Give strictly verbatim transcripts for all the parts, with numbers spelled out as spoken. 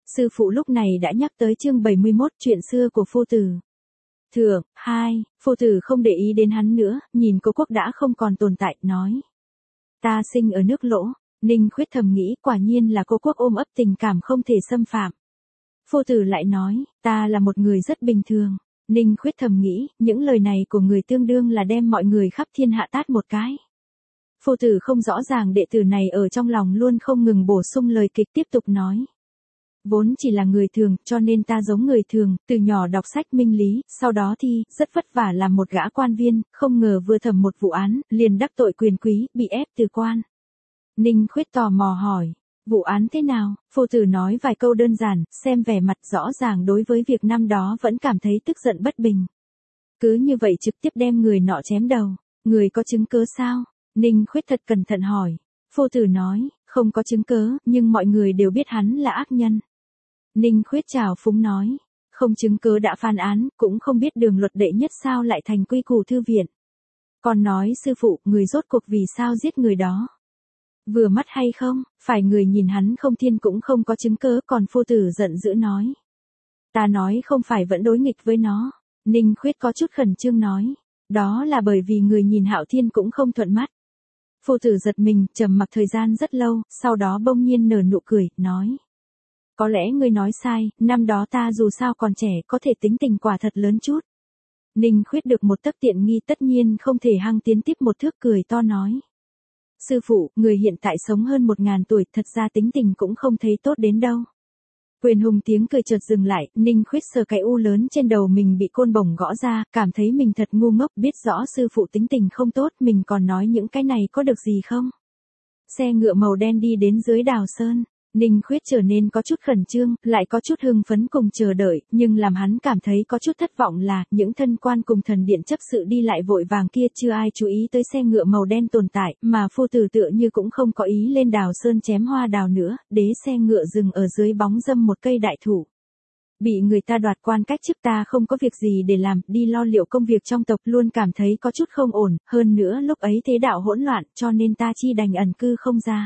Sư phụ lúc này đã nhắc tới chương bảy mươi mốt chuyện xưa của phu tử. Thượng, hai, phu tử không để ý đến hắn nữa, nhìn Cố Quốc đã không còn tồn tại, nói. Ta sinh ở nước Lỗ. Ninh Khuyết thầm nghĩ quả nhiên là Cố Quốc ôm ấp tình cảm không thể xâm phạm. Phu tử lại nói, ta là một người rất bình thường. Ninh Khuyết thầm nghĩ, những lời này của người tương đương là đem mọi người khắp thiên hạ tát một cái. Phu tử không rõ ràng đệ tử này ở trong lòng luôn không ngừng bổ sung lời kịch tiếp tục nói. Vốn chỉ là người thường, cho nên ta giống người thường, từ nhỏ đọc sách minh lý, sau đó thi, rất vất vả làm một gã quan viên, không ngờ vừa thẩm một vụ án, liền đắc tội quyền quý, bị ép từ quan. Ninh Khuyết tò mò hỏi, vụ án thế nào? Phu tử nói vài câu đơn giản, xem vẻ mặt rõ ràng đối với việc năm đó vẫn cảm thấy tức giận bất bình. Cứ như vậy trực tiếp đem người nọ chém đầu, người có chứng cứ sao? Ninh Khuyết thật cẩn thận hỏi. Phu tử nói, không có chứng cứ, nhưng mọi người đều biết hắn là ác nhân. Ninh Khuyết trào phúng nói, không chứng cứ đã phán án, cũng không biết đường luật đệ nhất sao lại thành quy củ thư viện. Còn nói sư phụ, người rốt cuộc vì sao giết người đó? Vừa mắt hay không, phải người nhìn hắn không thiên cũng không có chứng cứ, còn phu tử giận dữ nói. Ta nói không phải vẫn đối nghịch với nó. Ninh Khuyết có chút khẩn trương nói, đó là bởi vì người nhìn Hạo Thiên cũng không thuận mắt. Phu tử giật mình, trầm mặc thời gian rất lâu, sau đó bỗng nhiên nở nụ cười, nói. Có lẽ ngươi nói sai, năm đó ta dù sao còn trẻ, có thể tính tình quả thật lớn chút. Ninh Khuyết được một tấc tiện nghi tất nhiên không thể hăng tiến tiếp một thước, cười to nói. Sư phụ, người hiện tại sống hơn một ngàn tuổi, thật ra tính tình cũng không thấy tốt đến đâu. Quyền Hùng tiếng cười chợt dừng lại, Ninh Khuyết sờ cái u lớn trên đầu mình bị côn bổng gõ ra, cảm thấy mình thật ngu ngốc, biết rõ sư phụ tính tình không tốt, mình còn nói những cái này có được gì không? Xe ngựa màu đen đi đến dưới Đào Sơn. Ninh Khuyết trở nên có chút khẩn trương, lại có chút hưng phấn cùng chờ đợi, nhưng làm hắn cảm thấy có chút thất vọng là, những thân quan cùng thần điện chấp sự đi lại vội vàng kia chưa ai chú ý tới xe ngựa màu đen tồn tại, mà phu tử tựa như cũng không có ý lên Đào Sơn chém hoa đào nữa, đế xe ngựa dừng ở dưới bóng râm một cây đại thụ. Bị người ta đoạt quan cách chức, ta không có việc gì để làm, đi lo liệu công việc trong tộc, luôn cảm thấy có chút không ổn, hơn nữa lúc ấy thế đạo hỗn loạn, cho nên ta chi đành ẩn cư không ra.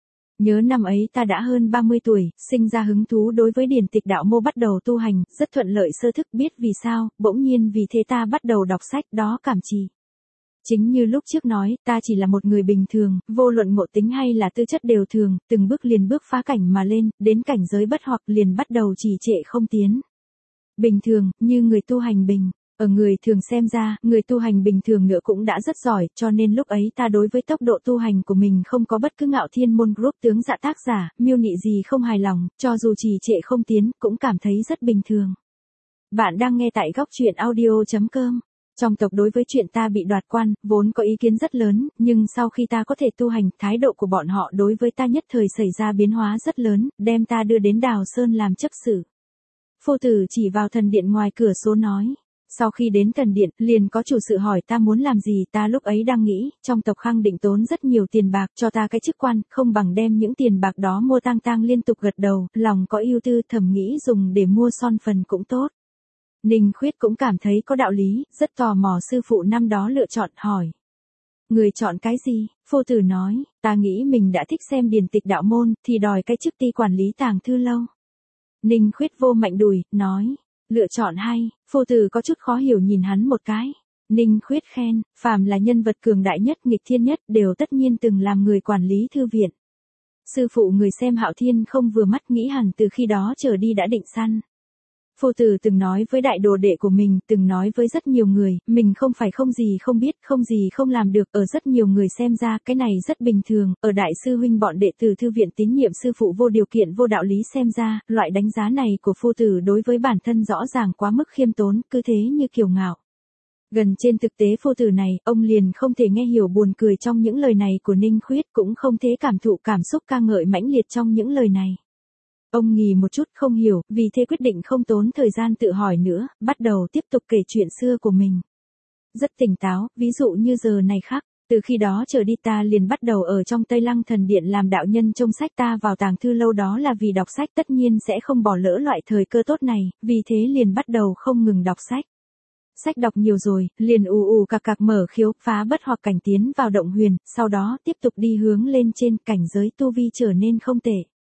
Nhớ năm ấy ta đã hơn ba mươi tuổi, sinh ra hứng thú đối với điển tịch đạo mô, bắt đầu tu hành, rất thuận lợi sơ thức, biết vì sao, bỗng nhiên vì thế ta bắt đầu đọc sách, đó cảm trì. Chính như lúc trước nói, ta chỉ là một người bình thường, vô luận ngộ tính hay là tư chất đều thường, từng bước liền bước phá cảnh mà lên, đến cảnh giới bất hoặc liền bắt đầu trì trệ không tiến. Bình thường, như người tu hành bình. Ở người thường xem ra, người tu hành bình thường nữa cũng đã rất giỏi, cho nên lúc ấy ta đối với tốc độ tu hành của mình không có bất cứ Ngạo Thiên môn group tướng dạ tác giả, miêu nị gì không hài lòng, cho dù trì trệ không tiến, cũng cảm thấy rất bình thường. Bạn đang nghe tại góc truyện audio chấm com. Trong tộc đối với chuyện ta bị đoạt quan, vốn có ý kiến rất lớn, nhưng sau khi ta có thể tu hành, thái độ của bọn họ đối với ta nhất thời xảy ra biến hóa rất lớn, đem ta đưa đến Đào Sơn làm chấp sự. Phu tử chỉ vào thần điện ngoài cửa sổ nói. Sau khi đến thần điện, liền có chủ sự hỏi ta muốn làm gì, ta lúc ấy đang nghĩ, trong tộc Khang định tốn rất nhiều tiền bạc cho ta cái chức quan, không bằng đem những tiền bạc đó mua tang tang, liên tục gật đầu, lòng có ưu tư, thầm nghĩ dùng để mua son phần cũng tốt. Ninh Khuyết cũng cảm thấy có đạo lý, rất tò mò sư phụ năm đó lựa chọn, hỏi. Người chọn cái gì? Phu tử nói, ta nghĩ mình đã thích xem điển tịch đạo môn, thì đòi cái chức ty quản lý tàng thư lâu. Ninh Khuyết vô mạnh đùi, nói. Lựa chọn hay, phu tử có chút khó hiểu nhìn hắn một cái. Ninh Khuyết khen, phàm là nhân vật cường đại nhất, nghịch thiên nhất, đều tất nhiên từng làm người quản lý thư viện. Sư phụ người xem Hạo Thiên không vừa mắt, nghĩ hẳn từ khi đó trở đi đã định săn. Phu tử từng nói với đại đồ đệ của mình, từng nói với rất nhiều người, mình không phải không gì không biết, không gì không làm được, ở rất nhiều người xem ra, cái này rất bình thường, ở đại sư huynh bọn đệ tử thư viện tín nhiệm sư phụ vô điều kiện vô đạo lý xem ra, loại đánh giá này của phu tử đối với bản thân rõ ràng quá mức khiêm tốn, cứ thế như kiêu ngạo. Gần trên thực tế phu tử này, ông liền không thể nghe hiểu buồn cười trong những lời này của Ninh Khuyết, cũng không thể cảm thụ cảm xúc ca ngợi mãnh liệt trong những lời này. Ông nghỉ một chút không hiểu, vì thế quyết định không tốn thời gian tự hỏi nữa, bắt đầu tiếp tục kể chuyện xưa của mình. Rất tỉnh táo, ví dụ như giờ này khác, từ khi đó trở đi ta liền bắt đầu ở trong Tây Lăng thần điện làm đạo nhân trông sách, ta vào tàng thư lâu đó là vì đọc sách, tất nhiên sẽ không bỏ lỡ loại thời cơ tốt này, vì thế liền bắt đầu không ngừng đọc sách. Sách đọc nhiều rồi, liền ù ù cạc cạc mở khiếu, phá bất hoặc cảnh tiến vào động huyền, sau đó tiếp tục đi hướng lên trên, cảnh giới tu vi trở nên không tệ.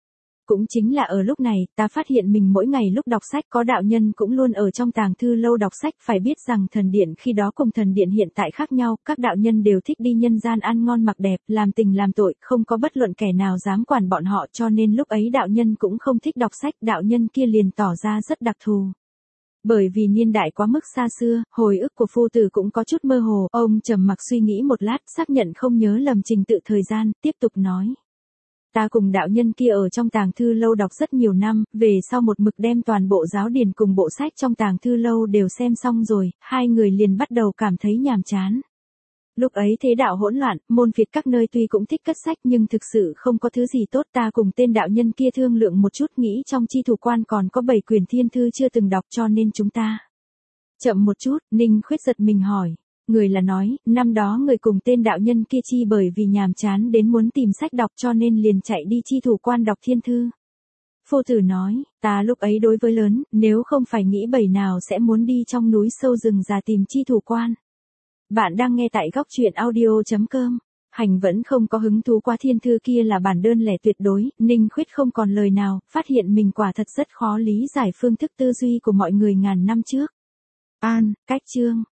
Cũng chính là ở lúc này, ta phát hiện mình mỗi ngày lúc đọc sách có đạo nhân cũng luôn ở trong tàng thư lâu đọc sách, phải biết rằng thần điện khi đó cùng thần điện hiện tại khác nhau, các đạo nhân đều thích đi nhân gian ăn ngon mặc đẹp, làm tình làm tội, không có bất luận kẻ nào dám quản bọn họ, cho nên lúc ấy đạo nhân cũng không thích đọc sách, đạo nhân kia liền tỏ ra rất đặc thù. Bởi vì niên đại quá mức xa xưa, hồi ức của phu tử cũng có chút mơ hồ, ông trầm mặc suy nghĩ một lát, xác nhận không nhớ lầm trình tự thời gian, tiếp tục nói. Ta cùng đạo nhân kia ở trong tàng thư lâu đọc rất nhiều năm, về sau một mực đem toàn bộ giáo điển cùng bộ sách trong tàng thư lâu đều xem xong rồi, hai người liền bắt đầu cảm thấy nhàm chán. Lúc ấy thế đạo hỗn loạn, môn phiệt các nơi tuy cũng thích cất sách nhưng thực sự không có thứ gì tốt, ta cùng tên đạo nhân kia thương lượng một chút nghĩ trong chi thủ quan còn có bảy quyển thiên thư chưa từng đọc cho nên chúng ta. Chậm một chút, Ninh Khuyết giật mình hỏi. Người là nói, năm đó người cùng tên đạo nhân kia chi bởi vì nhàm chán đến muốn tìm sách đọc cho nên liền chạy đi chi thủ quan đọc thiên thư. Phu tử nói, ta lúc ấy đối với lớn, nếu không phải nghĩ bầy nào sẽ muốn đi trong núi sâu rừng già tìm chi thủ quan. Bạn đang nghe tại góc truyện audio chấm com. Hành vẫn không có hứng thú qua thiên thư kia là bản đơn lẻ tuyệt đối, Ninh Khuyết không còn lời nào, phát hiện mình quả thật rất khó lý giải phương thức tư duy của mọi người ngàn năm trước. An, cách chương.